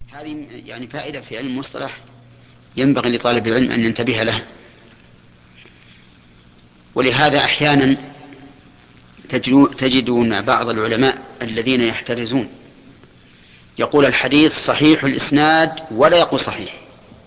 هذه يعني فائدة في علم المصطلح ينبغي لطالب العلم أن ينتبه لها. ولهذا أحيانا تجدون بعض العلماء الذين يحترزون يقول الحديث صحيح الإسناد ولا يقول صحيح،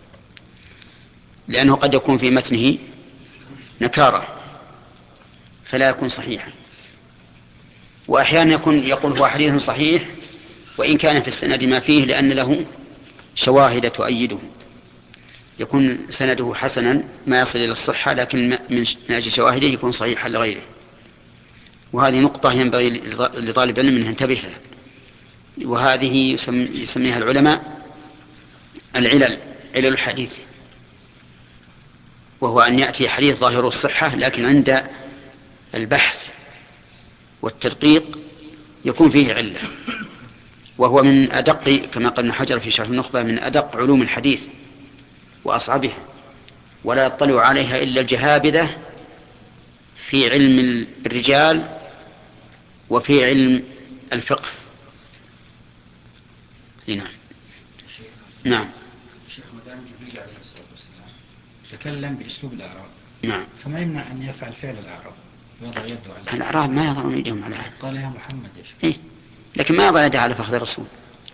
لأنه قد يكون في متنه نكارة فلا يكون صحيحا. وأحيانا يقول هو حديث صحيح وإن كان في السند ما فيه لأن له شواهد تؤيده، يكون سنده حسنا ما يصل إلى الصحة، لكن من أجل شواهده يكون صحيحا لغيره. وهذه نقطة ينبغي لطالب العلم أن ينتبه لها، وهذه يسميها العلماء علل الحديث، وهو أن يأتي حديث ظاهر الصحة لكن عند البحث والتدقيق يكون فيه علة، وهو من أدق، كما قال ابن حجر في شرح النخبة، من أدق علوم الحديث وأصعبها، ولا يطلع عليها إلا الجهابذة في علم الرجال وفي علم الفقه. نعم. نعم. الشيخ مدام جبريل عليه الصلاة والسلام تكلم بأسلوب الأعراب. نعم. فما يمنع أن يفعل فعل الأعراب ويضع يده على الأعراب ما يضعون يدهم على أحد. قال يا محمد يا شيخ. إيه؟ لكن ما يضع يده على فخذ الرسول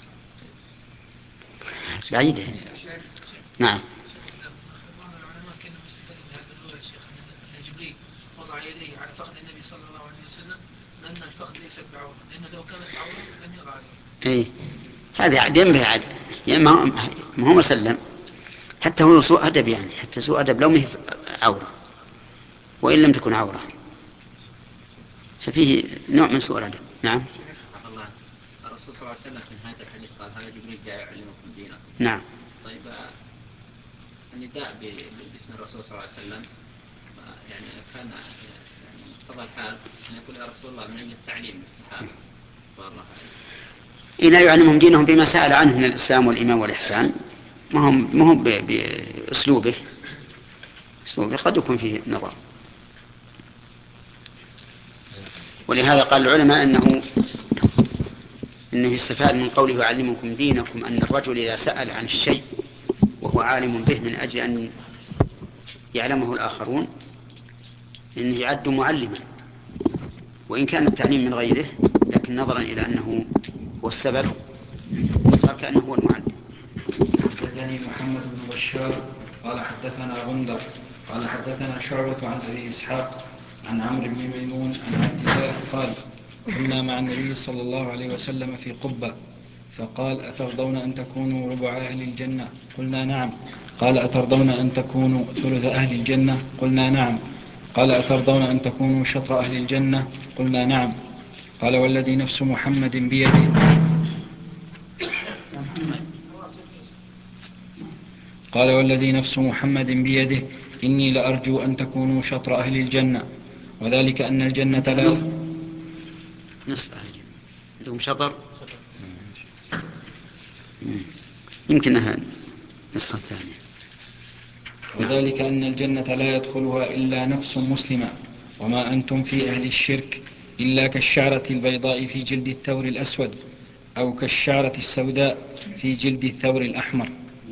بعيدة. نعم. وضع يديه على فخذ النبي صلى الله عليه وسلم لأن الفخذ ليست بعورة، لأنه لو كانت عورة لم يضع عليه. إيه هذا عدم به عدم، يعني ما هو مسلم، حتى هو سوء أدب، يعني حتى سوء أدب لو ما هي عورة وإن لم تكن عورة ففيه نوع من سوء الأدب. نعم. الله الرسول صلى الله عليه وسلم في نهاية الحديث قال هذا جبريل جاء يعلمكم دينكم. نعم. طيب النداء باسم الرسول صلى الله عليه وسلم يعني كان يعني مقتضى الحال أن يقول يا رسول الله من أجل التعليم للصحابة رضي الله عنهم. إلا يعلمهم دينهم بما سأل عنه من الإسلام والإيمان والإحسان، ما هم بأسلوبه قد يكون فيه نظر. ولهذا قال العلماء إنه يستفاد من قوله يعلمكم دينكم أن الرجل إذا سأل عن الشيء وهو عالم به من أجل أن يعلمه الآخرون إنه يعد معلما، وإن كان التعليم من غيره، لكن نظرا إلى أنه هو السبب صار كأنه هو المعلم. حدثني محمد بن بشار قال حدثنا غندر قال حدثنا شعبة عن أبي إسحاق عن عمرو بن ميمون عن عبد الله قال كنا مع النبي صلى الله عليه وسلم في قبة فقال أترضون أن تكونوا ربع أهل الجنة؟ قلنا نعم. قال أترضون أن تكونوا ثلث أهل الجنة؟ قلنا نعم. قال أترضون أن تكونوا شطر أهل الجنة؟ قلنا نعم. قال والذي نفس محمد بيده قال والذي نفس محمد بيده إني لأرجو أن تكونوا شطر أهل الجنة، وذلك أن الجنة لا نصف أهل الجنة عندهم شطر، يمكنها نسخة ثانية. وذلك أن الجنة لا يدخلها إلا نفس مسلمة، وما أنتم في أهل الشرك إلا كالشعرة البيضاء في جلد الثور الأسود أو كالشعرة السوداء في جلد الثور الأحمر.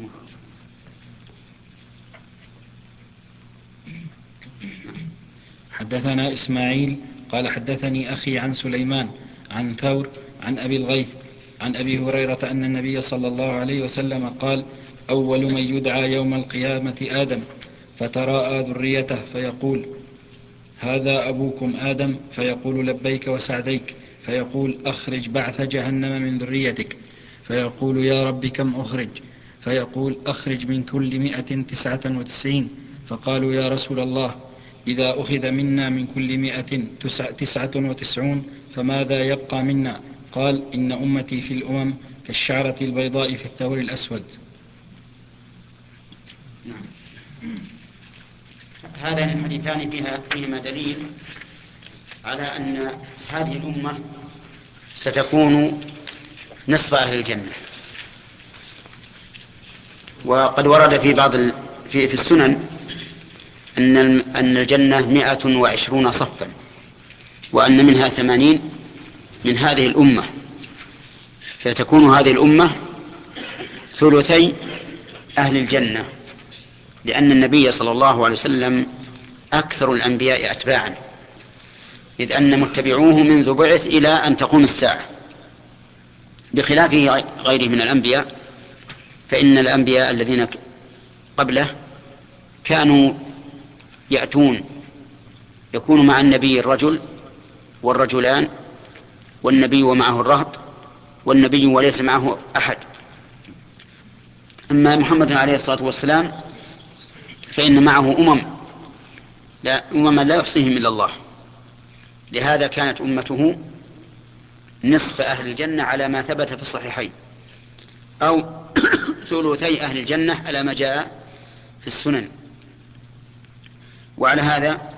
حدثنا إسماعيل قال حدثني أخي عن سليمان عن ثور عن أبي الغيث عن أبي هريرة أن النبي صلى الله عليه وسلم قال أول من يدعى يوم القيامة آدم فتراءى ذريته فيقول هذا أبوكم آدم، فيقول لبيك وسعديك، فيقول أخرج بعث جهنم من ذريتك، فيقول يا رب كم أخرج؟ فيقول أخرج من كل 199. فقالوا يا رسول الله إذا أخذ منا من كل 199 فماذا يبقى منا؟ قال إن أمتي في الأمم كالشعرة البيضاء في الثور الأسود. هذا من حديثان فيهما دليل على أن هذه الأمة ستكون نصف أهل الجنة. وقد ورد في بعض في السنن أن الجنة 120 صفا، وأن منها 80 من هذه الأمة، فتكون هذه الأمة ثلثي أهل الجنة، لأن النبي صلى الله عليه وسلم أكثر الأنبياء أتباعا، إذ أن متبعوه منذ بعث إلى أن تقوم الساعة، بخلاف غيره من الأنبياء، فإن الأنبياء الذين قبله كانوا يكون مع النبي الرجل والرجلان، والنبي ومعه الرهط، والنبي وليس معه أحد. أما محمد عليه الصلاة والسلام فإن معه أمما لا يحصيهم إلا الله، لهذا كانت أمته نصف أهل الجنة على ما ثبت في الصحيحين، أو ثلثي أهل الجنة على ما جاء في السنن. وعلى هذا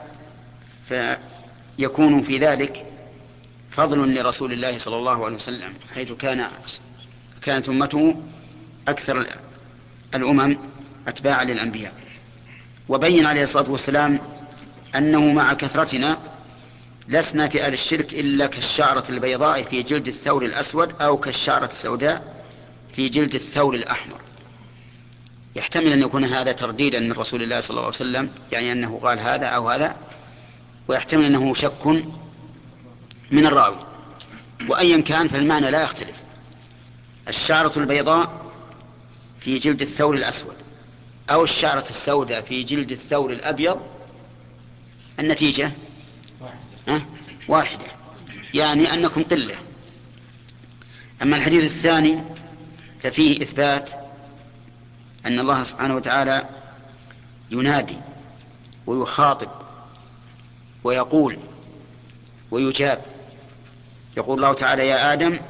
فيكون في ذلك فضل لرسول الله صلى الله عليه وسلم، حيث كانت أمته أكثر الأمم أتباعا للأنبياء. وبين عليه الصلاة والسلام أنه مع كثرتنا لسنا في أهل الشرك إلا كالشعرة البيضاء في جلد الثور الأسود، أو كالشعرة السوداء في جلد الثور الأحمر. يحتمل أن يكون هذا ترديدا من رسول الله صلى الله عليه وسلم، يعني أنه قال هذا أو هذا، ويحتمل أنه شك من الراوي، وأيا كان فالمعنى لا يختلف. الشعرة البيضاء في جلد الثور الأسود أو الشعرة السوداء في جلد الثور الأبيض، النتيجة واحدة، يعني أنكم قلة. أما الحديث الثاني ففيه إثبات أن الله سبحانه وتعالى ينادي ويخاطب ويقول ويجاب. يقول الله تعالى يا آدم،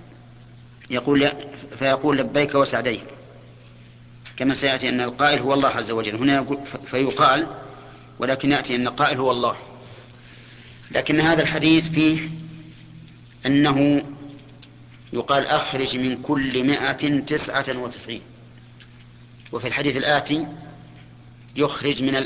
فيقول لبيك وسعديك، كما سيأتي أن القائل هو الله عز وجل. هنا يقول فيقال، ولكن يأتي أن القائل هو الله. لكن هذا الحديث فيه أنه يقال أخرج من كل 199، وفي الحديث الآتي يخرج من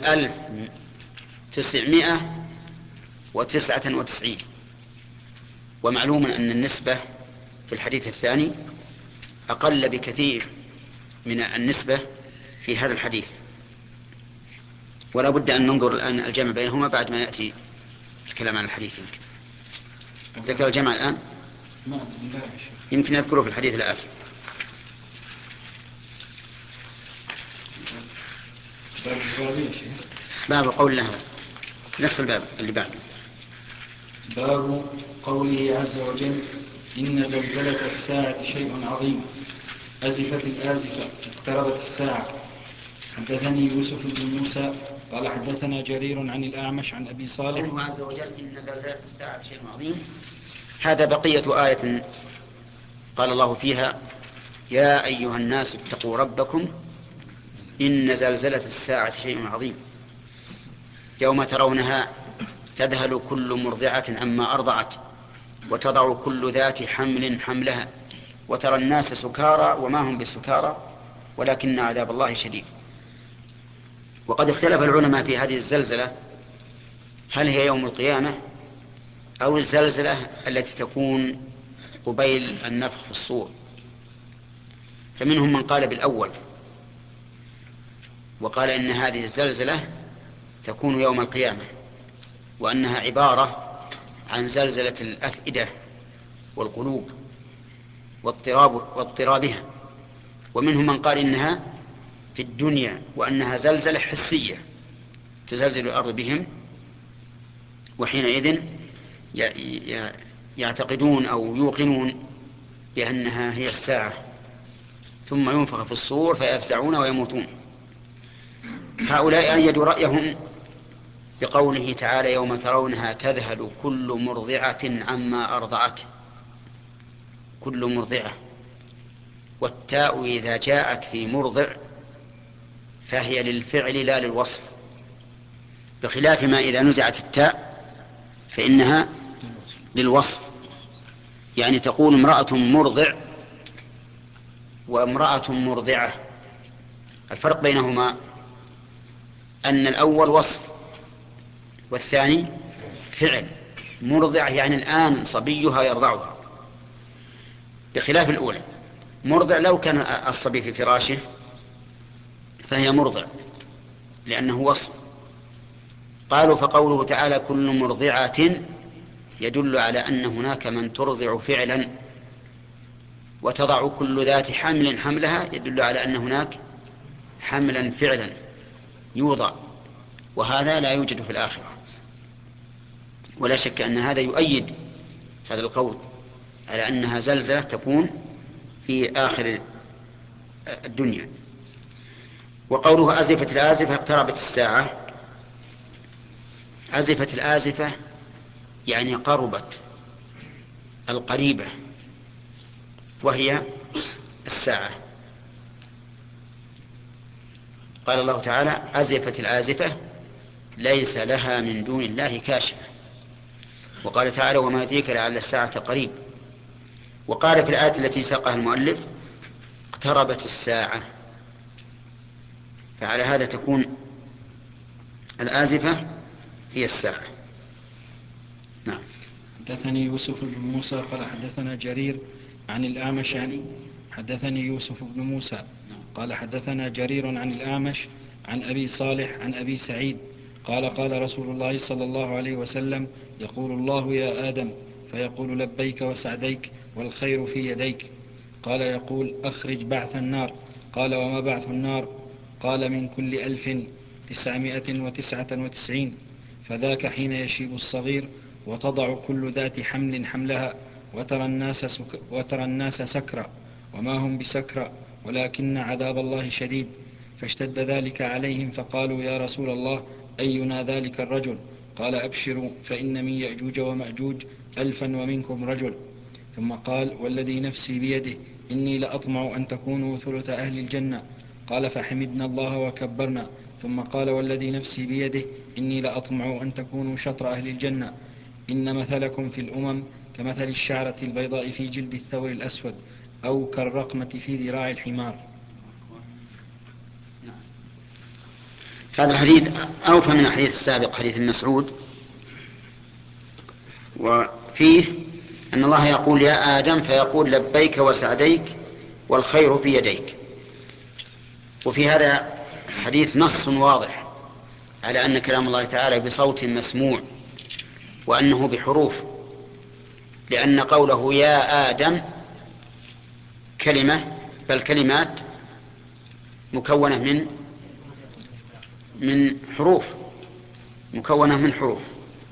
1999. ومعلوم أن النسبة في الحديث الثاني أقل بكثير من النسبة في هذا الحديث، ولا بد أن ننظر الآن الجمع بينهما بعد ما يأتي الكلام عن الحديث. ذكر الجمع الآن، يمكن أذكره في الحديث الآتي. باب قول الله، نفس الباب اللي بعده. باب قوله عز وجل إن زلزلة الساعة شيء عظيم، أزفت الآزفة، اقتربت الساعة. حدثني يوسف بن موسى قال حدثنا جرير عن الأعمش عن أبي صالح. قوله عز وجل إن زلزلة الساعة شيء عظيم، هذا بقية آية قال الله فيها يا أيها الناس اتقوا ربكم إن زلزلة الساعة شيء عظيم، يوم ترونها تذهل كل مرضعة عما أرضعت وتضع كل ذات حمل حملها وترى الناس سكارى وما هم بسكارى ولكن عذاب الله شديد. وقد اختلف العلماء في هذه الزلزلة، هل هي يوم القيامة أو الزلزلة التي تكون قبيل النفخ في الصور. فمنهم من قال بالأول وقال إن هذه الزلزلة تكون يوم القيامة، وأنها عبارة عن زلزلة الأفئدة والقلوب واضطرابها. ومنهم من قال إنها في الدنيا، وأنها زلزلة حسية تزلزل الأرض بهم، وحينئذ يعتقدون أو يوقنون بأنها هي الساعة، ثم ينفخ في الصور فيفزعون ويموتون. هؤلاء أيدوا رأيهم بقوله تعالى يوم ترونها تذهل كل مرضعة عما أرضعت. كل مرضعة، والتاء إذا جاءت في مرضع فهي للفعل لا للوصف، بخلاف ما إذا نزعت التاء فإنها للوصف. يعني تقول امرأة مرضع وامرأة مرضعة. الفرق بينهما أن الأول وصف والثاني فعل. مرضع يعني الآن صبيها يرضعها، بخلاف الأولى. مرضع لو كان الصبي في فراشه فهي مرضع لأنه وصف. قالوا فقوله تعالى كل مرضعة يدل على أن هناك من ترضع فعلا، وتضع كل ذات حمل حملها يدل على أن هناك حملا فعلا يوضع، وهذا لا يوجد في الآخرة. ولا شك أن هذا يؤيد هذا القول على أنها زلزلة تكون في آخر الدنيا. وقوله أزفت الآزفة اقتربت الساعة، أزفت الآزفة يعني قربت القريبة، وهي الساعة. قال الله تعالى أزفت الآزفة ليس لها من دون الله كاشفة. وقال تعالى وما يدريك لعل الساعة قريب. وقال في الآية التي ساقها المؤلف اقتربت الساعة، فعلى هذا تكون الآزفة هي الساعة. نعم. حدثني يوسف بن موسى قال حدثنا جرير عن الأعمش حدثني يوسف بن موسى قال حدثنا جرير عن الأعمش عن أبي صالح عن أبي سعيد قال قال رسول الله صلى الله عليه وسلم يقول الله يا آدم فيقول لبيك وسعديك والخير في يديك. قال يقول أخرج بعث النار. قال وما بعث النار؟ قال من كل 1999 فذاك حين يشيب الصغير وتضع كل ذات حمل حملها وترى الناس سكرى وما هم بسكرى ولكن عذاب الله شديد. فاشتد ذلك عليهم فقالوا يا رسول الله أينا ذلك الرجل؟ قال أبشروا فإن من يأجوج ومأجوج 1000 ومنكم رجل. ثم قال والذي نفسي بيده إني لأطمع أن تكونوا ثلث أهل الجنة. قال فحمدنا الله وكبرنا. ثم قال والذي نفسي بيده إني لأطمع أن تكونوا شطر أهل الجنة. إن مثلكم في الأمم كمثل الشعرة البيضاء في جلد الثور الأسود أو كالرقمة في ذراع الحمار. هذا الحديث أوفى من الحديث السابق حديث ابن مسعود، وفيه أن الله يقول يا آدم فيقول لبيك وسعديك والخير في يديك. وفي هذا الحديث نص واضح على أن كلام الله تعالى بصوت مسموع وأنه بحروف، لأن قوله يا آدم كلمة بل كلمات مكونة من حروف، مكونة من حروف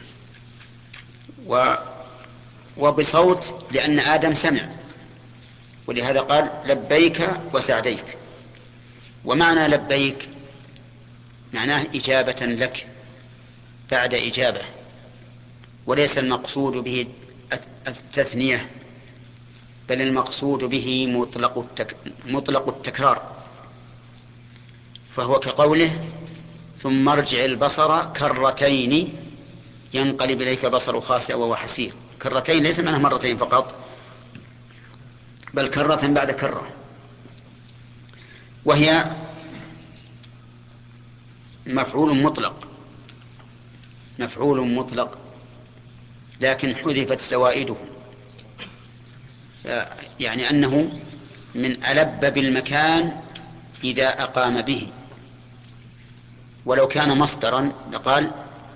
وبصوت لأن آدم سمع، ولهذا قال لبيك وسعديك. ومعنى لبيك معناه إجابة لك بعد إجابة، وليس المقصود به التثنية، بل المقصود به مطلق التكرار، فهو كقوله ثم ارجع البصر كرتين ينقلب إليك بصر خاسئ وهو حسير. كرتين ليس معناه مرتين فقط، بل كرة بعد كرة، وهي مفعول مطلق لكن حذفت زوائده، يعني أنه من ألب بالمكان إذا أقام به. ولو كان مصدرا لقال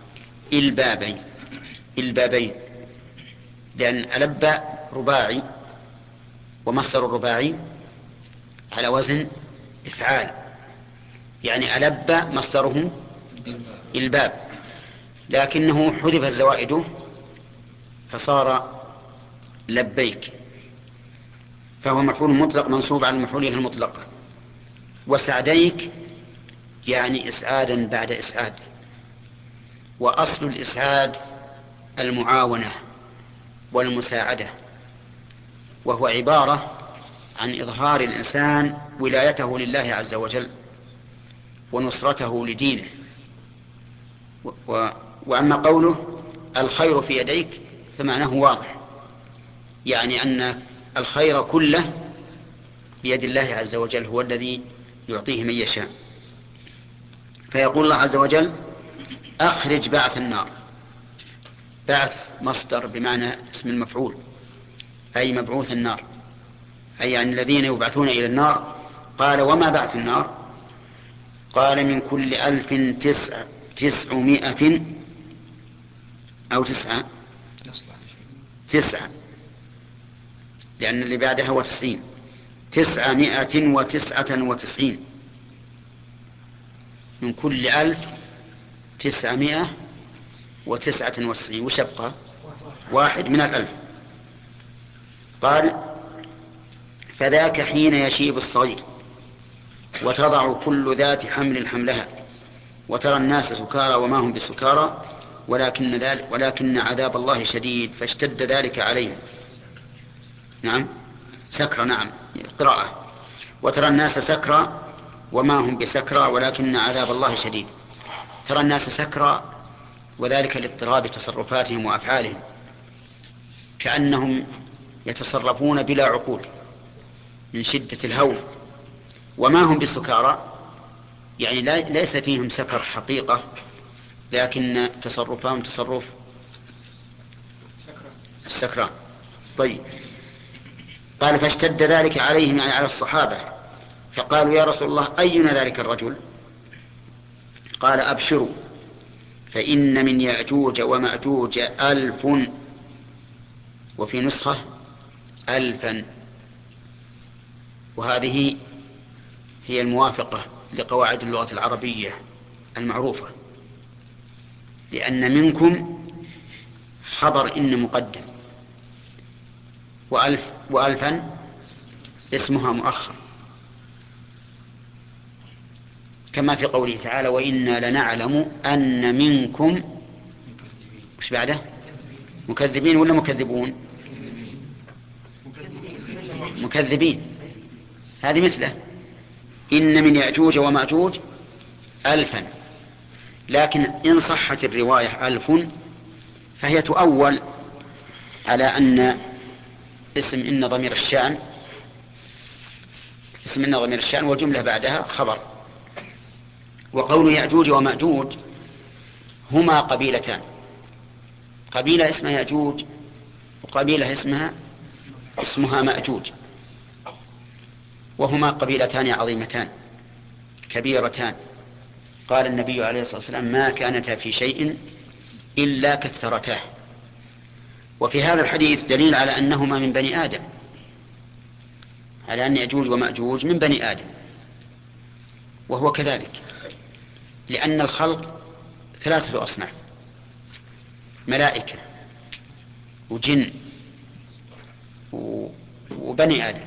البابين، لأن ألب رباعي، ومصدر الرباعي على وزن إفعال، يعني ألب مصدره الباب، لكنه حذف زوائده فصار لبيك، فهو مفعول مطلق منصوب على مفعوله المطلق. وسعديك يعني إسعادا بعد إسعاد، وأصل الإسعاد المعاونة والمساعدة، وهو عبارة عن إظهار الإنسان ولايته لله عز وجل ونصرته لدينه. وأما قوله الخير في يديك فمعناه واضح، يعني أن الخير كله بيد الله عز وجل، هو الذي يعطيه من يشاء. فيقول الله عز وجل أخرج بعث النار. بعث مصدر بمعنى اسم المفعول، أي مبعوث النار، أي يعني الذين يبعثون إلى النار. قال وما بعث النار؟ قال من كل 1900 أو 9 لأن اللي بعدها هو 90 999 من كل 1999 وش يبقى؟ 1 من 1000. قال فذاك حين يشيب الصغير وتضع كل ذات حمل حملها وترى الناس سكارى وما هم بسكارى ولكن عذاب الله شديد فاشتد ذلك عليهم. نعم سكرى، نعم قراءة. وترى الناس سكرى وما هم بسكرى ولكن عذاب الله شديد. ترى الناس سكرى وذلك لاضطراب تصرفاتهم وأفعالهم كأنهم يتصرفون بلا عقول من شدة الهول. وما هم بسكارى يعني ليس فيهم سكر حقيقة لكن تصرفهم تصرف السكران. طيب قال فاشتد ذلك عليهم يعني على الصحابة فقالوا يا رسول الله أينا ذلك الرجل؟ قال أبشروا فإن من يأجوج ومأجوج 1000 وفي نسخة 1000. وهذه هي الموافقة لقواعد اللغة العربية المعروفة، لأن منكم خبر إن مقدم وألفا اسمها مؤخر كما في قوله تعالى وإنا لنعلم أن منكم وش بعده مكذبين ولا مكذبون؟ مكذبين. هذه مثله إن من يأجوج ومأجوج 1000. لكن إن صحت الرواية 1000 فهي تؤول على أن اسم إن ضمير الشأن والجملة بعدها خبر. وقول يأجوج ومأجوج هما قبيلتان، قبيلة اسمها يأجوج وقبيلة اسمها مأجوج، وهما قبيلتان عظيمتان كبيرتان. قال النبي عليه الصلاة والسلام ما كانتا في شيء إلا كثرتاه. وفي هذا الحديث دليل على أنهما من بني آدم، على أن يأجوج ومأجوج من بني آدم، وهو كذلك لأن الخلق 3 أصناف: ملائكة وجن وبني آدم.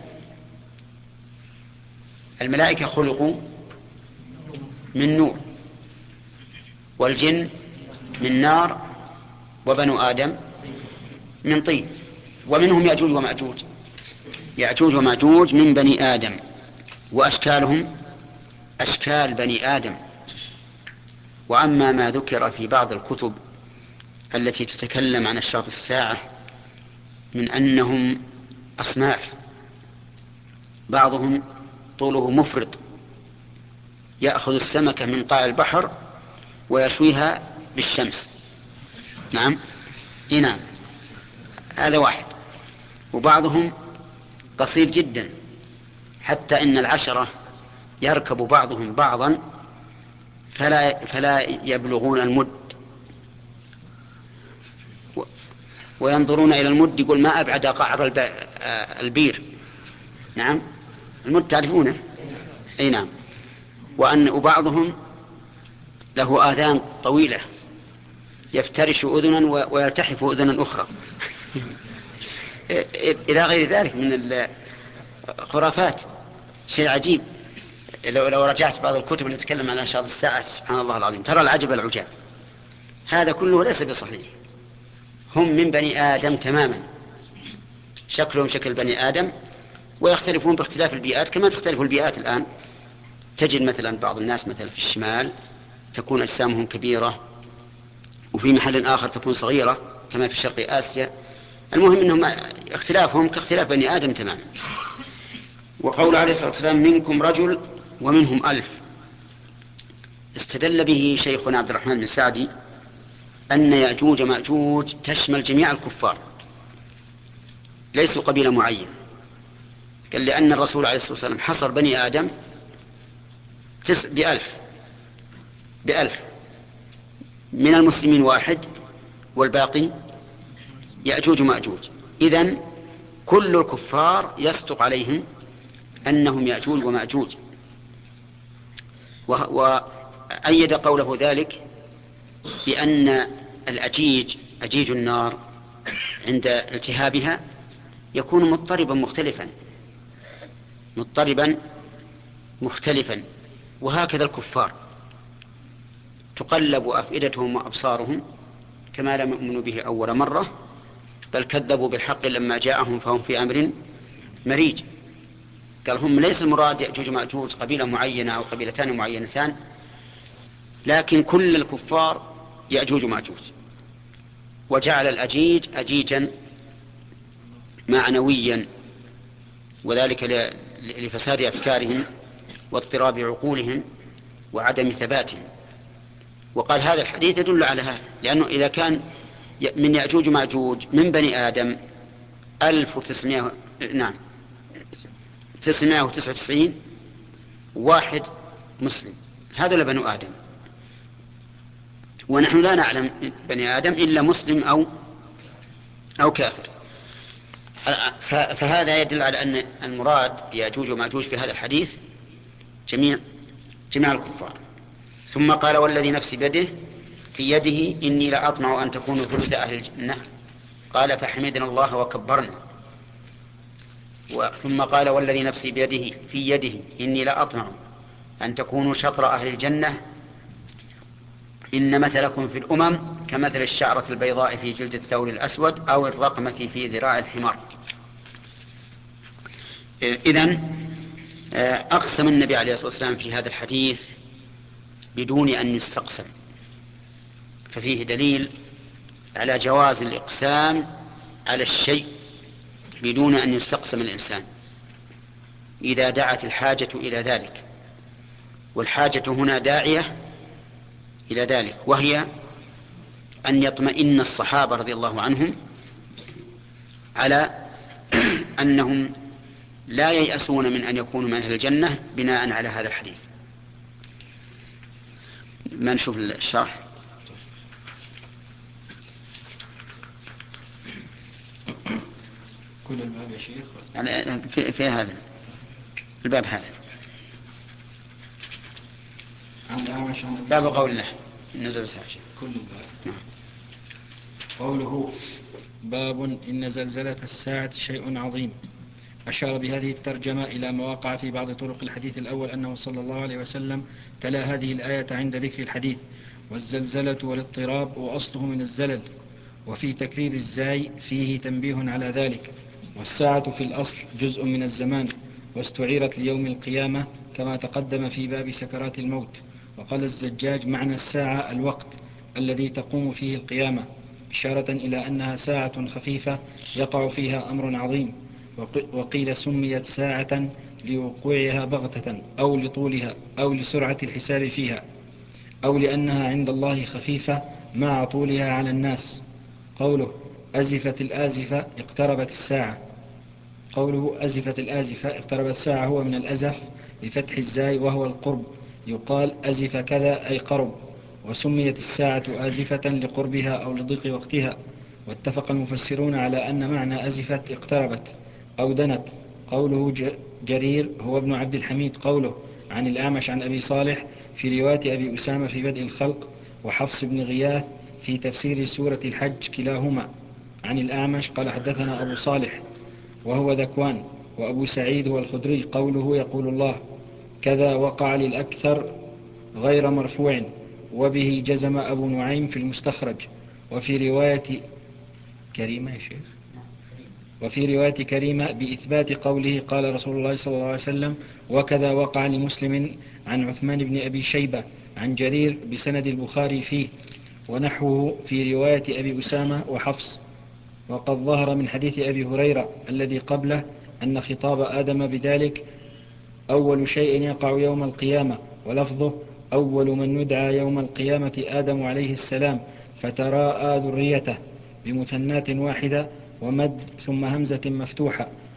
الملائكة خلقوا من نور والجن من نار وبنو آدم من طين. ومنهم يأجوج ومأجوج من بني آدم وأشكالهم أشكال بني آدم. وأما ما ذكر في بعض الكتب التي تتكلم عن أشراط الساعة من أنهم أصناف، بعضهم طوله مفرط يأخذ السمكة من قاع البحر ويشويها بالشمس. نعم نعم هذا واحد. وبعضهم قصير جدا حتى إن العشرة يركب بعضهم بعضا فلا يبلغون المد، وينظرون إلى المد يقول ما أبعد قعر البير. نعم المد تعرفونه؟ أي نعم. وبعضهم له آذان طويلة يفترش أذنا ويلتحف أذنا أخرى إلى غير ذلك من الخرافات. شيء عجيب. لو رجعت بعض الكتب اللي تتكلم عن أشراط الساعة سبحان الله العظيم ترى العجب العجاب. هذا كله ليس بصحيح. هم من بني آدم تماما، شكلهم شكل بني آدم، ويختلفون باختلاف البيئات كما تختلف البيئات الآن. تجد مثلا بعض الناس مثلا في الشمال تكون أجسامهم كبيرة وفي محل آخر تكون صغيرة كما في شرق آسيا. المهم أنهم اختلافهم كاختلاف بني آدم تماما. وقول عليه الصلاة والسلام منكم رجل ومنهم 1000 استدل به شيخنا عبد الرحمن بن سعدي أن يأجوج مأجوج تشمل جميع الكفار، ليسوا قبيلة معين قال لأن الرسول عليه الصلاة والسلام حصر بني آدم ب1000 من المسلمين 1 والباقي يأجوج ومأجوج. إذن كل الكفار يصدق عليهم أنهم يأجوج ومأجوج. وأيد قوله ذلك بأن أجيج النار عند التهابها يكون مضطربا مختلفا. وهكذا الكفار تقلب أفئدتهم وأبصارهم كما لم يؤمنوا به أول مرة، بل كذبوا بالحق لما جاءهم فهم في أمر مريج. قال هم ليس المراد يأجوج ومأجوج قبيلة معينة أو قبيلتان معينتان، لكن كل الكفار يأجوج ومأجوج. وجعل الأجيج أجيجا معنويا، وذلك لفساد أفكارهم واضطراب عقولهم وعدم ثباتهم. وقال هذا الحديث يدل على هذا، لأنه إذا كان من يأجوج ومأجوج من بني آدم 999 واحد مسلم، هذا لبنو آدم، ونحن لا نعلم بني آدم إلا مسلم أو كافر. فهذا يدل على أن المراد يأجوج ومأجوج في هذا الحديث جميع الكفار. ثم قال والذي نفسي بيده في يده إني لأطمع أن تكونوا ثلث أهل الجنة. قال فحمدنا الله وكبرنا. ثم قال والذي نفسي بيده في يده إني لأطمع أن تكونوا شطر أهل الجنة. إن مثلكم في الأمم كمثل الشعرة البيضاء في جلد الثور الأسود أو الرقمة في ذراع الحمار. إذن أقسم النبي عليه الصلاة والسلام في هذا الحديث بدون أن يستقسم، ففيه دليل على جواز الإقسام على الشيء بدون أن يستقسم الإنسان إذا دعت الحاجة إلى ذلك. والحاجة هنا داعية إلى ذلك، وهي أن يطمئن الصحابة رضي الله عنهم على أنهم لا ييأسون من أن يكونوا من أهل الجنة بناء على هذا الحديث. ما نشوف الشرح. كل الباب يا شيخ في هذا الباب هذا باب قول الله نزل ساعة كل الباب. قوله باب إن زلزلة الساعة شيء عظيم. أشار بهذه الترجمة إلى ما وقع في بعض طرق الحديث الأول أنه صلى الله عليه وسلم تلا هذه الآية عند ذكر الحديث. والزلزلة والاضطراب وأصله من الزلل، وفي تكرير الزاي فيه تنبيه على ذلك. والساعة في الأصل جزء من الزمان، واستعيرت ليوم القيامة كما تقدم في باب سكرات الموت. وقال الزجاج معنى الساعة الوقت الذي تقوم فيه القيامة، إشارة إلى أنها ساعة خفيفة يقع فيها أمر عظيم. وقيل سميت ساعة لوقوعها بغتة أو لطولها أو لسرعة الحساب فيها، أو لأنها عند الله خفيفة مع طولها على الناس. قوله أزفت الآزفة اقتربت الساعة. قوله أزفت الآزفة اقتربت الساعة هو من الأزف بفتح الزاي وهو القرب، يقال أزف كذا أي قرب. وسميت الساعة آزفة لقربها أو لضيق وقتها. واتفق المفسرون على أن معنى أزفت اقتربت أو دنت. قوله جرير هو ابن عبد الحميد. قوله عن الأعمش عن أبي صالح في رواية أبي أسامة في بدء الخلق، وحفص بن غياث في تفسير سورة الحج كلاهما عن الأعمش قال حدثنا أبو صالح وهو ذكوان. وأبو سعيد هو الخدري. قوله يقول الله كذا وقع للأكثر غير مرفوع، وبه جزم أبو نعيم في المستخرج. وفي رواية كريمة بإثبات قوله قال رسول الله صلى الله عليه وسلم وكذا وقع لمسلم عن عثمان بن أبي شيبة عن جرير بسند البخاري فيه، ونحوه في رواية أبي أسامة وحفص. وقد ظهر من حديث أبي هريرة الذي قبله أن خطاب آدم بذلك أول شيء يقع يوم القيامة، ولفظه أول من يدعى يوم القيامة آدم عليه السلام فتراءى ذريته بمثنات واحدة ومد ثم همزة مفتوحة.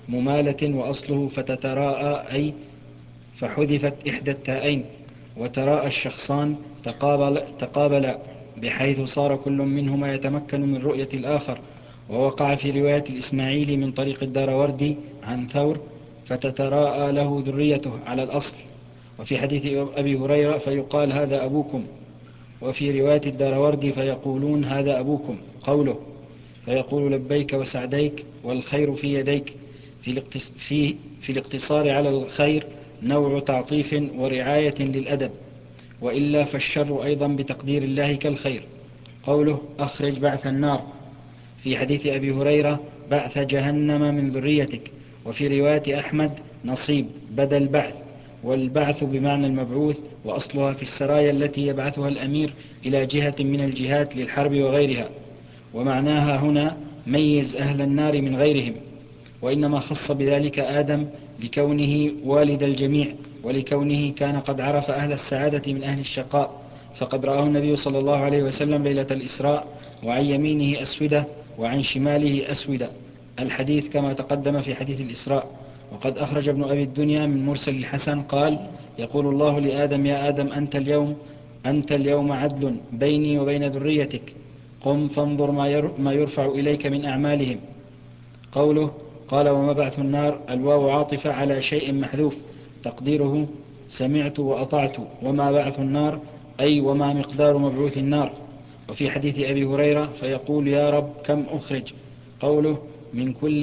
ممالة وأصله فتتراءى أي فحذفت إحدى التاءين، وتراءى الشخصان تقابلا بحيث صار كل منهما يتمكن من رؤية الآخر. ووقع في رواية الإسماعيلي من طريق الداروردي عن ثور فتتراءى له ذريته على الأصل. وفي حديث أبي هريرة فيقال هذا أبوكم. وفي رواية الداروردي فيقولون هذا أبوكم قوله فيقول لبيك وسعديك والخير في يديك. في الاقتصار على الخير نوع تعطيف ورعاية للأدب، وإلا فالشر أيضا بتقدير الله كالخير. قوله أخرج بعث النار. في حديث أبي هريرة بعث جهنم من ذريتك. وفي رواية أحمد نصيب بدل بعث، والبعث بمعنى المبعوث، وأصلها في السرايا التي يبعثها الأمير إلى جهة من الجهات للحرب وغيرها. ومعناها هنا ميز أهل النار من غيرهم، وإنما خص بذلك آدم لكونه والد الجميع، ولكونه كان قد عرف أهل السعادة من أهل الشقاء، فقد رآه النبي صلى الله عليه وسلم ليلة الإسراء، وعن يمينه أسودة وعن شماله أسودة، الحديث كما تقدم في حديث الإسراء. وقد أخرج ابن أبي الدنيا من مرسل الحسن قال يقول الله لآدم يا آدم أنت اليوم عدل بيني وبين ذريتك، قم فانظر ما يرفع إليك من أعمالهم. قوله قال وما بعث النار الواو عاطفة على شيء محذوف تقديره سمعت وأطعت، وما بعث النار أي وما مقدار مبعوث النار. وفي حديث أبي هريرة فيقول يا رب كم أخرج. قوله من كل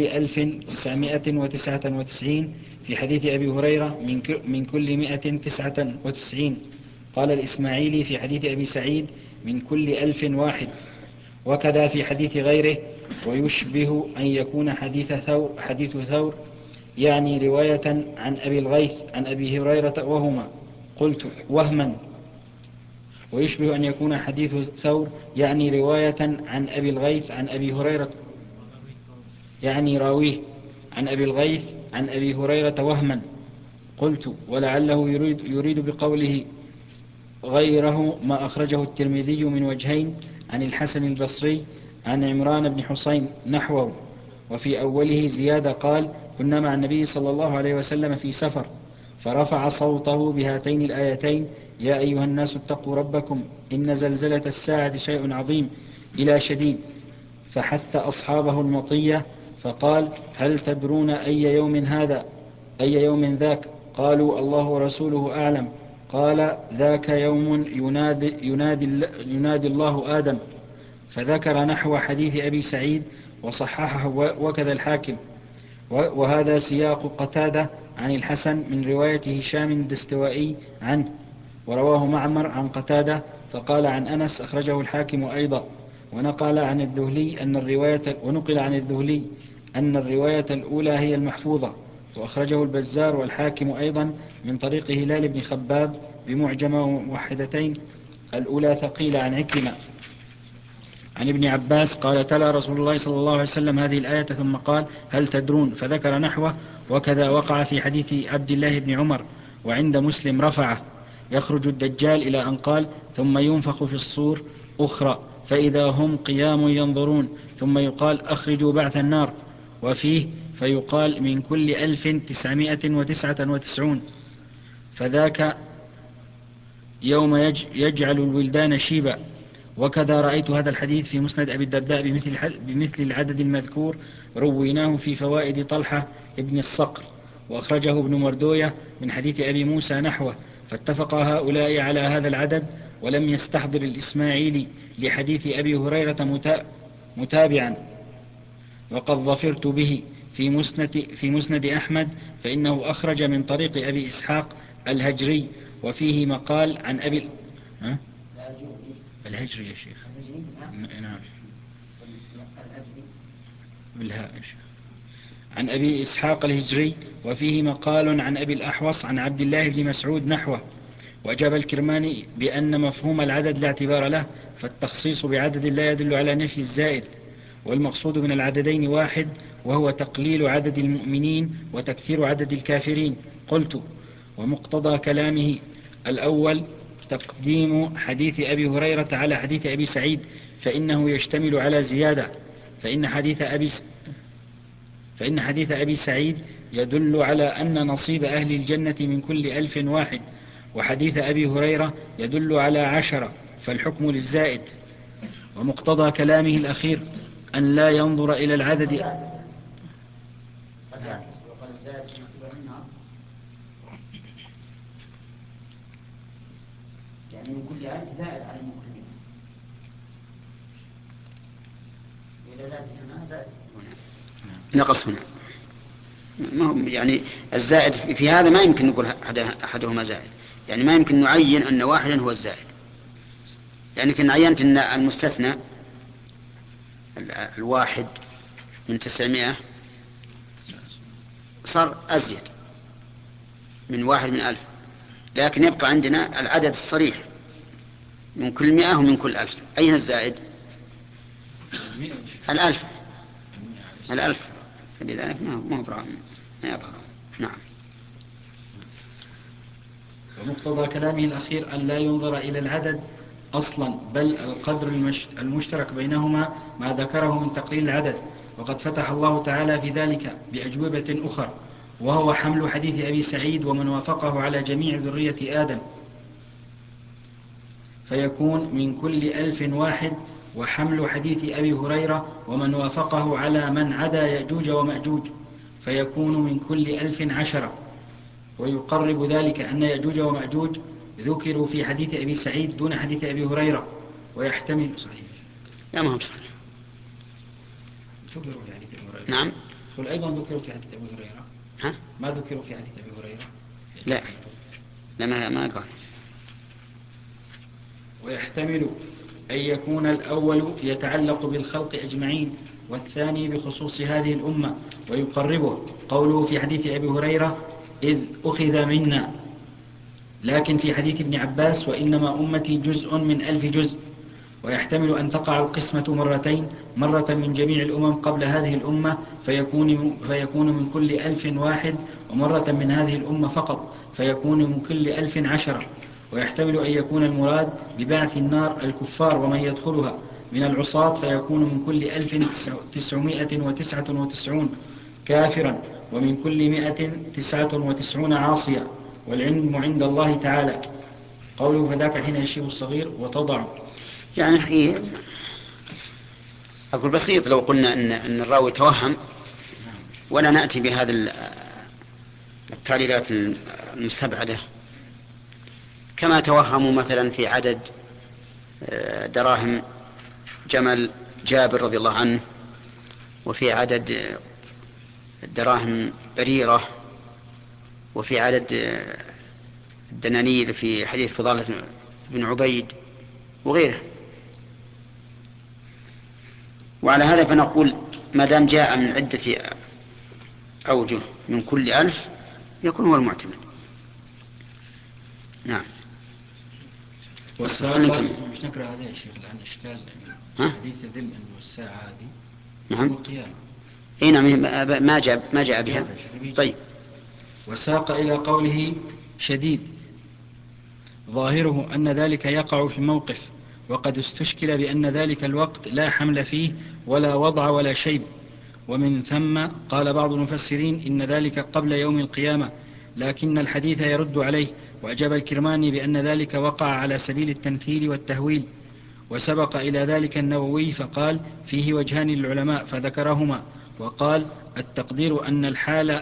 1999. في حديث أبي هريرة من كل 199. قال الإسماعيلي في حديث أبي سعيد من كل 1001. وكذا في حديث غيره ويشبه أن يكون حديث ثور يعني رواية عن أبي الغيث عن أبي هريرة وهما قلت وهما. ويشبه أن يكون حديث ثور يعني رواية عن أبي الغيث عن أبي هريرة يعني راويه عن أبي الغيث عن أبي هريرة وهما قلت. ولعله يريد بقوله غيره ما أخرجه الترمذي من وجهين عن الحسن البصري عن عمران بن حسين نحوه. وفي أوله زيادة قال كنا مع النبي صلى الله عليه وسلم في سفر فرفع صوته بهاتين الآيتين يا أيها الناس اتقوا ربكم إن زلزلة الساعة شيء عظيم إلى شديد، فحث أصحابه المطية فقال هل تدرون أي يوم هذا أي يوم ذاك؟ قالوا الله ورسوله أعلم. قال ذاك يوم ينادي الله آدم، فذكر نحو حديث أبي سعيد وصححه وكذا الحاكم. وهذا سياق قتادة عن الحسن من رواية هشام الدستوائي عنه، ورواه معمر عن قتادة فقال عن أنس أخرجه الحاكم أيضا. ونقل عن الذهلي أن الرواية الأولى هي المحفوظة، وأخرجه البزار والحاكم أيضا من طريق هلال بن خباب بمعجم وموحدتين، الأولى ثقيلة عن عكرمة عن ابن عباس قال تلا رسول الله صلى الله عليه وسلم هذه الآية ثم قال هل تدرون فذكر نحوه. وكذا وقع في حديث عبد الله بن عمر وعند مسلم رفعه يخرج الدجال إلى أن قال ثم ينفخ في الصور أخرى فإذا هم قيام ينظرون ثم يقال أخرجوا بعث النار. وفيه فيقال من كل 1999 فذاك يوم يجعل الولدان شيبا. وكذا رأيت هذا الحديث في مسند أبي الدرداء بمثل العدد المذكور، رويناه في فوائد طلحة ابن الصقر، وأخرجه ابن مردوية من حديث أبي موسى نحوه، فاتفق هؤلاء على هذا العدد، ولم يستحضر الإسماعيلي لحديث أبي هريرة متابعا. وقد ظفرت به في مسند أحمد فإنه أخرج من طريق أبي إسحاق الهجري، وفيه مقال عن أبي الهجري يا شيخ. نعم بالهاء يا شيخ. عن أبي إسحاق الهجري وفيه مقال عن أبي الأحوص عن عبد الله بن مسعود نحوه. وأجاب الكرماني بأن مفهوم العدد لا اعتبار له، فالتخصيص بعدد لا يدل على نفي الزائد، والمقصود من العددين واحد وهو تقليل عدد المؤمنين وتكثير عدد الكافرين. قلت ومقتضى كلامه الأول تقديم حديث أبي هريرة على حديث أبي سعيد، فإنه يشتمل على زيادة، فإن حديث فإن حديث أبي سعيد يدل على أن نصيب أهل الجنة من كل 1000 واحد، وحديث أبي هريرة يدل على 10، فالحكم للزائد. ومقتضى كلامه الأخير أن لا ينظر إلى العدد. يعني من كل 1000 زائد على المكرمين، إذا زاد هنا زائد هنا نقص هنا. ما هو يعني الزائد في هذا ما يمكن نقول أحدهما زائد، يعني ما يمكن نعين أن واحدا هو الزائد، لأنك إن عينت أن المستثنى الواحد من 900 صار أزيد من 1 من 1000، لكن يبقى عندنا العدد الصريح من كل 100 ومن كل 1000. أين الزائد؟ 1000. فلذلك ما هو برهان ما يظهر. نعم. ومقتضى كلامه الأخير أن لا ينظر إلى العدد أصلا، بل القدر المشترك بينهما ما ذكره من تقليل العدد، وقد فتح الله تعالى في ذلك بأجوبة أخرى، وهو حمل حديث أبي سعيد ومن وافقه على جميع ذرية آدم، فيكون من كل 1000 واحد، وحمل حديث أبي هريرة ومن وافقه على من عدا يأجوج ومأجوج، فيكون من كل 1000 10. ويقرب ذلك أن يأجوج ومأجوج ذكروا في حديث أبي سعيد دون حديث أبي هريرة، ويحتمل صحيح. لا ما هو صحيح. ذكروا في حديث أبي هريرة. نعم. قل أيضا ذكروا في حديث أبي هريرة. ها؟ ما ذكروا في حديث أبي هريرة. لا ما قال. ويحتمل أن يكون الأول يتعلق بالخلق أجمعين، والثاني بخصوص هذه الأمة، ويقربه قوله في حديث أبي هريرة إذ أخذ منا، لكن في حديث ابن عباس وإنما أمتي جزء من 1000 جزء. ويحتمل أن تقع القسمة مرتين، مرة من جميع الأمم قبل هذه الأمة فيكون من كل 1000 واحد، ومرة من هذه الأمة فقط فيكون من كل 1000 10. ويحتمل أن يكون المراد ببعث النار الكفار ومن يدخلها من العصاة، فيكون من كل 1999 كافرا، ومن كل 199 عاصيا، والعلم عند الله تعالى. قوله فذاك حين يشيب الصغير وتضع، يعني أقول بسيط لو قلنا أن الراوي توهم ولا نأتي بهذا التعليلات المستبعدة، كما توهموا مثلا في عدد دراهم جمل جابر رضي الله عنه، وفي عدد دراهم بريرة، وفي عدد الدنانير في حديث فضالة بن عبيد وغيره. وعلى هذا فنقول ما دام جاء من عدة أوجه من كل 1000 يكون هو المعتمد. نعم. مش نقرأ هذا يا شيخ لأن إشكال حديث يدل أن الساعة هذه نعم القيامة. اي نعم ما جاء بها. طيب. وساق إلى قوله شديد ظاهره أن ذلك يقع في الموقف، وقد استشكل بأن ذلك الوقت لا حمل فيه ولا وضع ولا شيب، ومن ثم قال بعض المفسرين إن ذلك قبل يوم القيامة، لكن الحديث يرد عليه. وأجاب الكرماني بأن ذلك وقع على سبيل التمثيل والتهويل. وسبق إلى ذلك النووي فقال فيه وجهان للعلماء فذكرهما، وقال التقدير أن الحال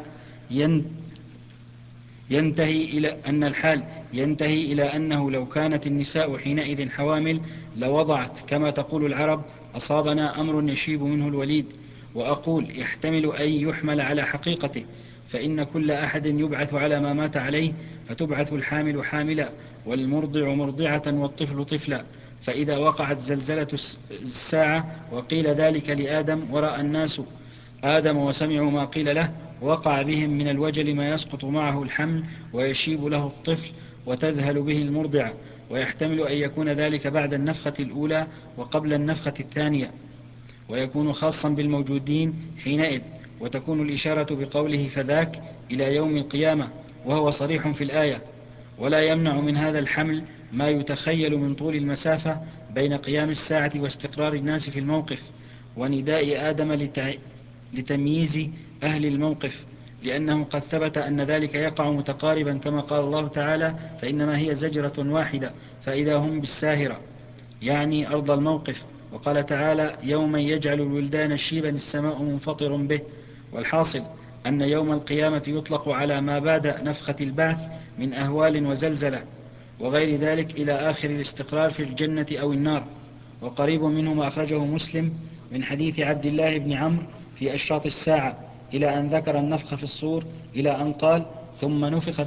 ينتهي إلى أنه لو كانت النساء حينئذ حوامل لوضعت كما تقول العرب أصابنا أمر يشيب منه الوليد. وأقول يحتمل أن يحمل على حقيقته، فإن كل أحد يبعث على ما مات عليه، فتبعث الحامل حاملا والمرضع مرضعة والطفل طفلا. فإذا وقعت زلزلة الساعة وقيل ذلك لآدم ورأى الناس آدم وسمعوا ما قيل له، وقع بهم من الوجل ما يسقط معه الحمل ويشيب له الطفل وتذهل به المرضعة. ويحتمل أن يكون ذلك بعد النفخة الأولى وقبل النفخة الثانية، ويكون خاصا بالموجودين حينئذ، وتكون الإشارة بقوله فذاك إلى يوم القيامة، وهو صريح في الآية. ولا يمنع من هذا الحمل ما يتخيل من طول المسافة بين قيام الساعة واستقرار الناس في الموقف، ونداء آدم لتمييز أهل الموقف، لأنه قد ثبت أن ذلك يقع متقاربا كما قال الله تعالى: فإنما هي زجرة واحدة فإذا هم بالساهرة، يعني أرض الموقف. وقال تعالى: يوم يجعل الولدان شيبا السماء منفطر به. والحاصل أن يوم القيامة يطلق على ما بعد نفخة البعث من أهوال وزلزلة وغير ذلك إلى آخر الاستقرار في الجنة أو النار. وقريب منه ما أخرجه مسلم من حديث عبد الله بن عمرو في أشراط الساعة إلى أن ذكر النفخ في الصور إلى أن قال: ثم نفخ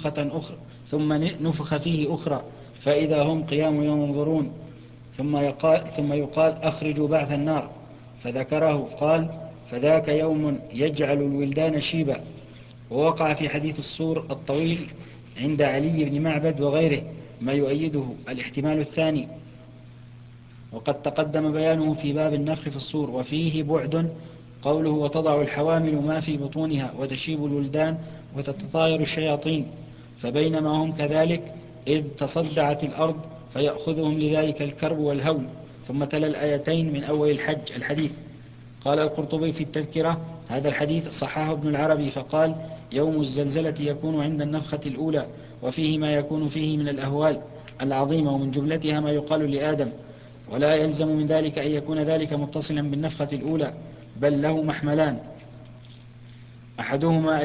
فيه أخرى فإذا هم قيام ينظرون، ثم يقال: أخرجوا بعث النار، فذكره قال: فذاك يوم يجعل الولدان شيبا. ووقع في حديث الصور الطويل عند علي بن معبد وغيره ما يؤيده الاحتمال الثاني، وقد تقدم بيانه في باب النفخ في الصور. وفيه بعد قوله: وتضع الحوامل ما في بطونها وتشيب الولدان وتتطاير الشياطين، فبينما هم كذلك إذ تصدعت الأرض فيأخذهم لذلك الكرب والهول. ثم تلا الآيتين من أول الحديث. قال القرطبي في التذكرة: هذا الحديث صححه ابن العربي فقال: يوم الزلزلة يكون عند النفخة الأولى، وفيه ما يكون فيه من الأهوال العظيمة، ومن جملتها ما يقال لآدم، ولا يلزم من ذلك أن يكون ذلك متصلا بالنفخة الأولى، بل له محملان: أحدهما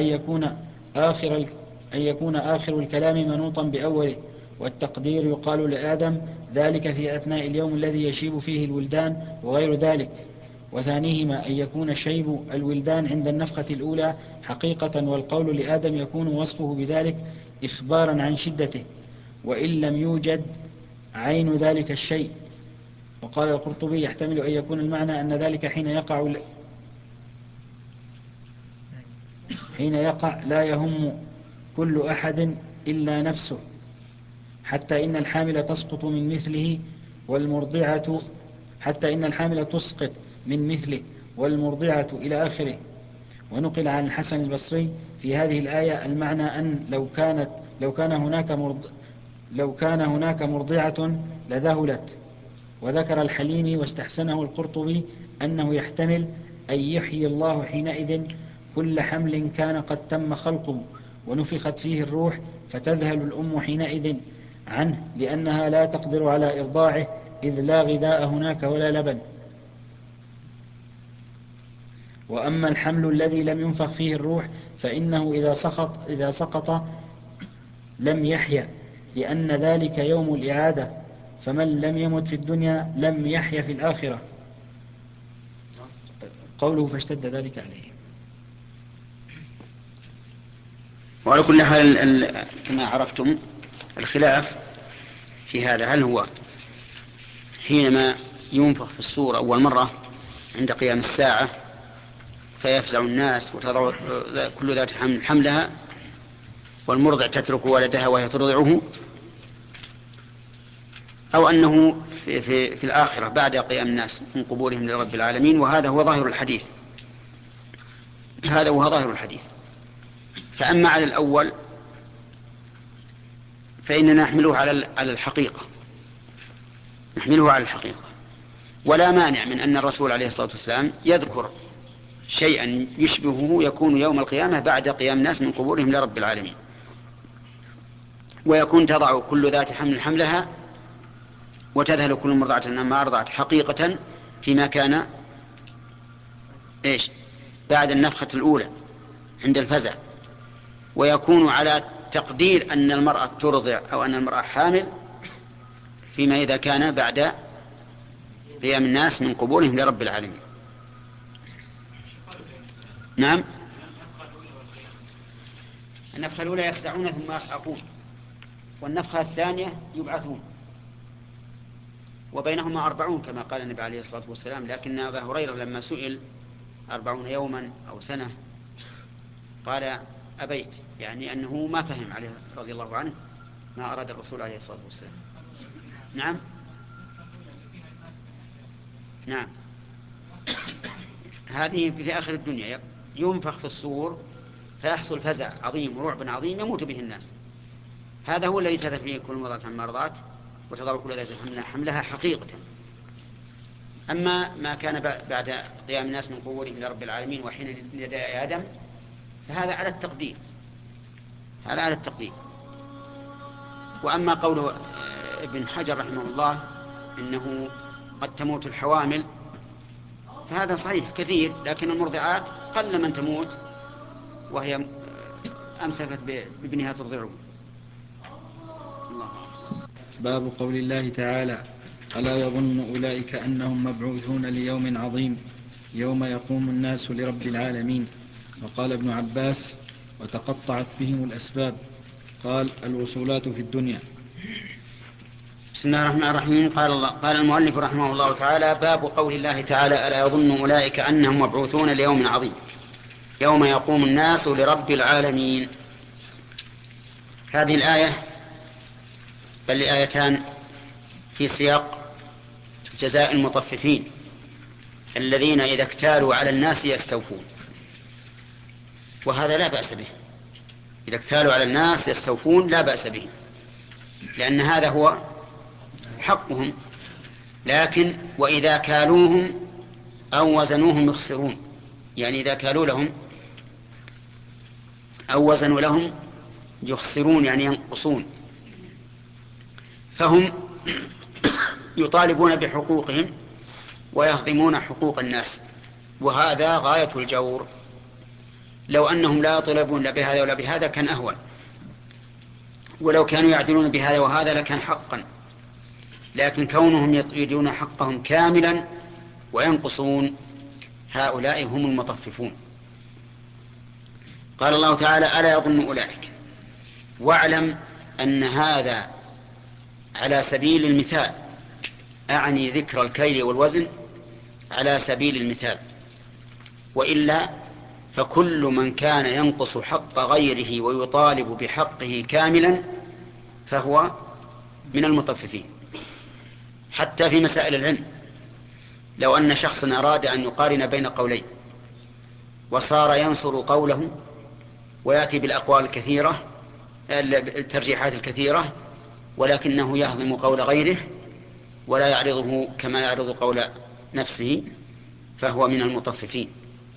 أن يكون آخر الكلام منوطا بأوله، والتقدير يقال لآدم ذلك في أثناء اليوم الذي يشيب فيه الولدان وغير ذلك. وثانيهما أن يكون شيب الولدان عند النفخة الأولى حقيقة، والقول لآدم يكون وصفه بذلك إخبارا عن شدته، وإن لم يوجد عين ذلك الشيء. وقال القرطبي: يحتمل أن يكون المعنى أن ذلك حين يقع لا يهم كل أحد إلا نفسه، حتى إن الحامل تسقط من مثله والمرضعة إلى آخره. ونقل عن الحسن البصري في هذه الآية المعنى أن لو كان هناك مرضعة لذهلت. وذكر الحليمي واستحسنه القرطبي أنه يحتمل أن يحيي الله حينئذ كل حمل كان قد تم خلقه ونفخت فيه الروح، فتذهل الأم حينئذ عنه لأنها لا تقدر على إرضاعه، إذ لا غذاء هناك ولا لبن. وأما الحمل الذي لم ينفخ فيه الروح فإنه إذا سقط لم يحيا، لأن ذلك يوم الإعادة، فمن لم يمت في الدنيا لم يحيا في الآخرة. قوله: فاشتد ذلك عليه. وعلى كل حال كما عرفتم الخلاف في هذا: هل هو حينما ينفخ في الصور أول مرة عند قيام الساعة فيفزع الناس وتضع كل ذات حملها والمرضع تترك ولدها وهي ترضعه، أو أنه في الآخرة بعد قيام الناس من قبورهم لرب العالمين؟ وهذا هو ظاهر الحديث. فأما على الأول فإننا نحمله على الحقيقة، ولا مانع من أن الرسول عليه الصلاة والسلام يذكر شيئا يشبهه يكون يوم القيامة بعد قيام الناس من قبورهم لرب العالمين، ويكون تضع كل ذات حمل حملها وتذهل كل مرضعة ما أرضعت حقيقة فيما كان بعد النفخة الأولى عند الفزع، ويكون على تقدير أن المرأة ترضع أو أن المرأة حامل فيما إذا كان بعد قيام الناس من قبورهم لرب العالمين. نعم، النفخة الأولى يفزعون ثم يصعقون، والنفخة الثانية يبعثون، وبينهما 40 كما قال النبي عليه الصلاة والسلام. لكن أبا هريرة لما سئل 40 يوما أو سنة قال: أبيت، يعني أنه ما فهم عليه رضي الله عنه ما أراد الرسول عليه الصلاة والسلام. نعم، هذه في آخر الدنيا ينفخ في الصور فيحصل فزع عظيم ورعب عظيم يموت به الناس. هذا هو الذي تذهل فيه كل مرضعة ما أرضعت وتضع كل ذات حملها حقيقة. أما ما كان بعد قيام الناس من قبورهم لرب العالمين وحين نداء آدم فهذا على التقدير، هذا على التقدير. وأما قول ابن حجر رحمه الله إنه قد تموت الحوامل فهذا صحيح كثير، لكن المرضعات قل من تموت وهي أمسكت بابنها ترضعه. باب قول الله تعالى: ألا يظن أولئك أنهم مبعوثون ليوم عظيم يوم يقوم الناس لرب العالمين. وقال ابن عباس: وتقطعت بهم الأسباب. قال: الوصولات في الدنيا. بسم الله الرحمن الرحيم. قال المؤلف رحمه الله تعالى: باب قول الله تعالى: ألا يظن أولئك أنهم مبعوثون ليوم عظيم يوم يقوم الناس لرب العالمين. هذه الآية بل آيتان في سياق جزاء المطففين الذين إذا اكتالوا على الناس يستوفون، وهذا لا بأس به. إذا اكتالوا على الناس يستوفون لا بأس به، لأن هذا هو حقهم. لكن وإذا كالوهم أو وزنوهم يخسرون، يعني إذا كالوا لهم أو وزنوا لهم يخسرون، يعني ينقصون. فهم يطالبون بحقوقهم ويهضمون حقوق الناس، وهذا غاية الجور. لو أنهم لا يطالبون لا بهذا ولا بهذا كان أهون، ولو كانوا يعدلون بهذا وهذا لكان حقا. لكن كونهم يريدون حقهم كاملا وينقصون، هؤلاء هم المطففون. قال الله تعالى: ألا يظن أولئك. واعلم أن هذا على سبيل المثال، أعني ذكر الكيل والوزن على سبيل المثال، وإلا فكل من كان ينقص حق غيره ويطالب بحقه كاملا فهو من المطففين. حتى في مسائل العلم، لو أن شخصا أراد أن يقارن بين قولين وصار ينصر قوله ويأتي بالأقوال الكثيرة الترجيحات الكثيرة، ولكنه يهضم قول غيره ولا يعرضه كما يعرض قول نفسه، فهو من المطففين.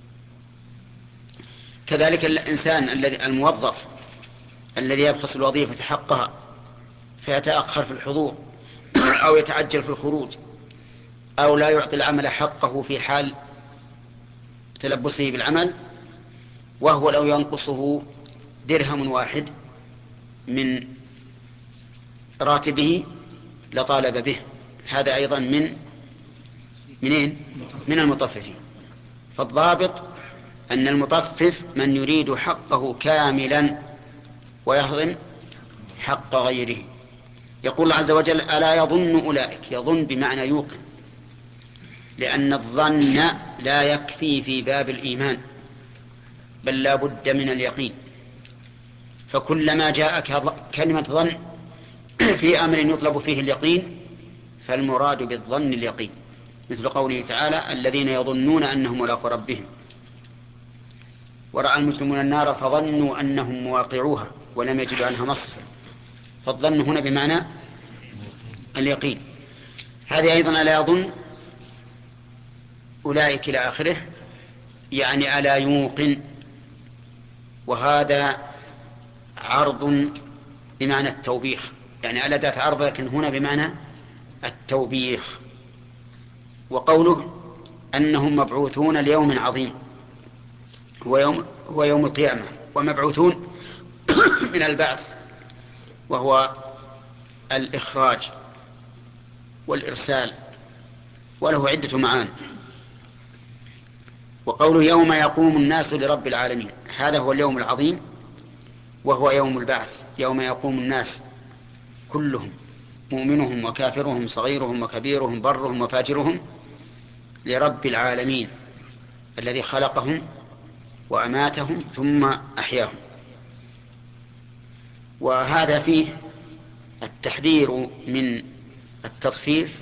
كذلك الإنسان الموظف الذي يبخس الوظيفة حقها فيتأخر في الحضور أو يتعجل في الخروج أو لا يعطي العمل حقه في حال تلبسه بالعمل، وهو لو ينقصه درهم واحد من راتبه لطالب به، هذا أيضا من المطففين. فالضابط أن المطفف من يريد حقه كاملا ويهضم حق غيره. يقول الله عز وجل: ألا يظن أولئك. يظن بمعنى يوقن، لأن الظن لا يكفي في باب الإيمان، بل لا بد من اليقين. فكلما جاءك كلمة ظن في أمر يطلب فيه اليقين فالمراد بالظن اليقين، مثل قوله تعالى: الذين يظنون أنهم ملاقو ربهم ورأى المجرمون النار فظنوا أنهم مواقعوها ولم يجدوا عنها مصرفا. فالظن هنا بمعنى اليقين. هذه أيضا ألا يظن أولئك إلى آخره، يعني ألا يوقن، وهذا عرض بمعنى التوبيخ، يعني ألا ذات عرض لكن هنا بمعنى التوبيخ. وقوله أنهم مبعوثون ليوم عظيم هو يوم القيامة، ومبعوثون من البعث وهو الإخراج والإرسال، وله عدة معاني. وقوله يوم يقوم الناس لرب العالمين، هذا هو اليوم العظيم وهو يوم البعث، يوم يقوم الناس كلهم، مؤمنهم وكافرهم، صغيرهم وكبيرهم، برهم وفاجرهم، لرب العالمين الذي خلقهم وأماتهم ثم أحياهم. وهذا فيه التحذير من التطفيف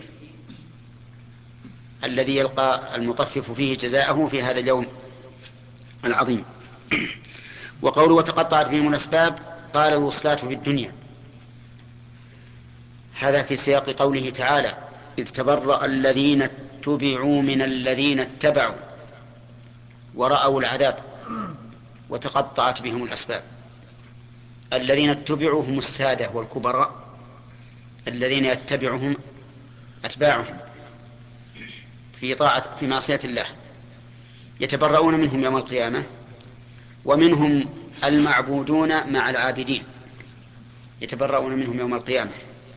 الذي يلقى المطفف فيه جزاءه في هذا اليوم العظيم. وقوله وتقطعت بهم الأسباب، قال الوصلات في الدنيا، هذا في سياق قوله تعالى: إذ تبرأ الذين اتبعوا من الذين اتبعوا ورأوا العذاب وتقطعت بهم الأسباب. الذين اتبعوا هم السادة والكبراء الذين يتبعهم أتباعهم في معصية الله، يتبرؤون منهم يوم القيامة، ومنهم المعبودون مع العابدين يتبرؤون منهم يوم القيامة.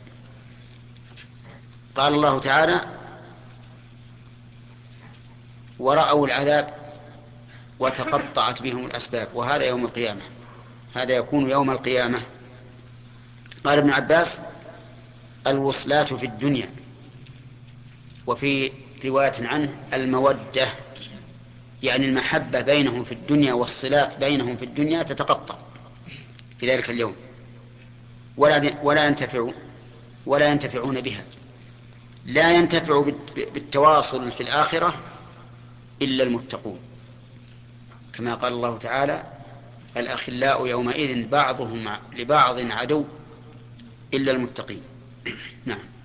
قال الله تعالى: ورأوا العذاب وتقطعت بهم الأسباب. وهذا يوم القيامة، هذا يكون يوم القيامة. قال ابن عباس: الوصلات في الدنيا. وفي رواية عنه: المودة، يعني المحبة بينهم في الدنيا والصلات بينهم في الدنيا تتقطع في ذلك اليوم، ولا ينتفعون بها. لا ينتفع بالتواصل في الآخرة إلا المتقون، كما قال الله تعالى: الأخلاء يومئذ بعضهم لبعض عدو إلا المتقين. نعم.